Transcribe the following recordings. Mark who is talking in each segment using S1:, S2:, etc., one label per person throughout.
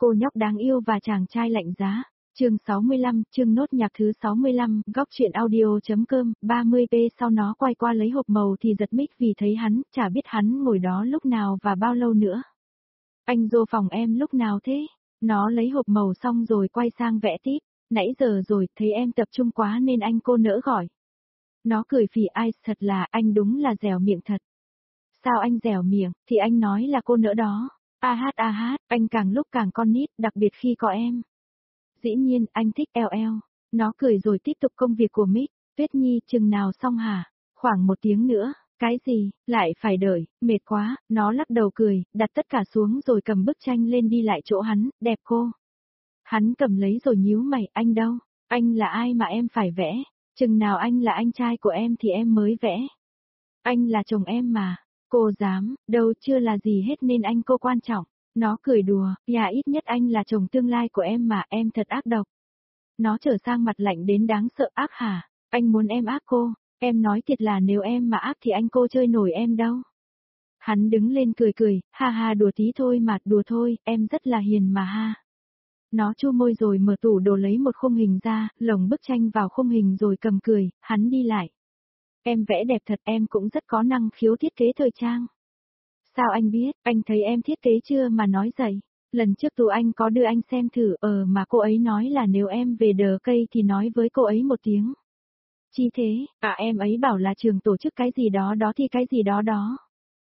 S1: Cô nhóc đáng yêu và chàng trai lạnh giá. Chương 65, chương nốt nhạc thứ 65, góc truyện audio.com, 30p sau nó quay qua lấy hộp màu thì giật mít vì thấy hắn, chả biết hắn ngồi đó lúc nào và bao lâu nữa. Anh vô phòng em lúc nào thế? Nó lấy hộp màu xong rồi quay sang vẽ tiếp. Nãy giờ rồi, thấy em tập trung quá nên anh cô nỡ gọi. Nó cười phì ai, thật là anh đúng là dẻo miệng thật. Sao anh dẻo miệng, thì anh nói là cô nỡ đó. A hát, anh càng lúc càng con nít, đặc biệt khi có em. Dĩ nhiên, anh thích LL. Nó cười rồi tiếp tục công việc của Mick. Tuyết Nhi, chừng nào xong hả? Khoảng 1 tiếng nữa. Cái gì, lại phải đợi, mệt quá, nó lắc đầu cười, đặt tất cả xuống rồi cầm bức tranh lên đi lại chỗ hắn, đẹp cô. Hắn cầm lấy rồi nhíu mày, anh đâu? Anh là ai mà em phải vẽ? Chừng nào anh là anh trai của em thì em mới vẽ. Anh là chồng em mà. Cô dám, đâu chưa là gì hết nên anh cô quan trọng. Nó cười đùa, ít nhất anh là chồng tương lai của em mà, em thật ác độc. Nó trở sang mặt lạnh đến đáng sợ. Ác hả? Anh muốn em ác cô? Em nói thiệt là nếu em mà ác thì anh cô chơi nổi em đâu. Hắn đứng lên cười, ha ha đùa tí thôi mà, đùa thôi, em rất là hiền mà ha. Nó chu môi rồi mở tủ đồ lấy một khung hình ra, lồng bức tranh vào khung hình rồi cầm cười, hắn đi lại. Em vẽ đẹp thật, em cũng rất có năng khiếu thiết kế thời trang. Sao anh biết, anh thấy em thiết kế chưa mà nói vậy? Lần trước tụi anh có đưa anh xem thử, mà cô ấy nói là nếu em về đờ cây thì nói với cô ấy 1 tiếng. Chi thế, em ấy bảo là trường tổ chức cái gì đó đó thì cái gì đó đó.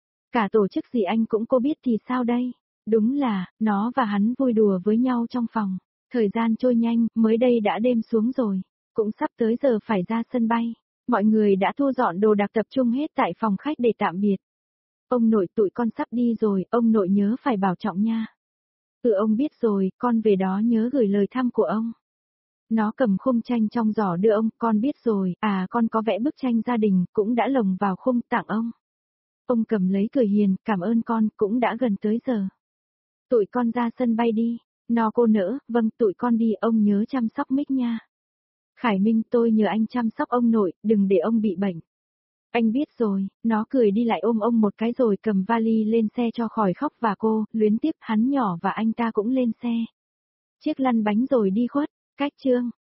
S1: Cả tổ chức gì anh cũng cô biết thì sao đây? Đúng là, nó và hắn vui đùa với nhau trong phòng. Thời gian trôi nhanh, mới đây đã đêm xuống rồi. Cũng sắp tới giờ phải ra sân bay. Mọi người đã thu dọn đồ đạc tập trung hết tại phòng khách để tạm biệt. Ông nội tụi con sắp đi rồi, ông nội nhớ phải bảo trọng nha. Ông biết rồi, con về đó nhớ gửi lời thăm của ông. Nó cầm khung tranh trong giỏ đưa ông, con biết rồi, con có vẽ bức tranh gia đình, cũng đã lồng vào khung tặng ông. Ông cầm lấy cười hiền, cảm ơn con, cũng đã gần tới giờ. Tụi con ra sân bay đi. Nó cô nỡ, vâng tụi con đi, ông nhớ chăm sóc Mick nha. Khải Minh, tôi nhờ anh chăm sóc ông nội, đừng để ông bị bệnh. Anh biết rồi, nó cười đi lại ôm ông một cái rồi cầm vali lên xe cho khỏi khóc và cô, luyến tiếp hắn nhỏ và anh ta cũng lên xe. Chiếc lăn bánh rồi đi khuất, cách chương.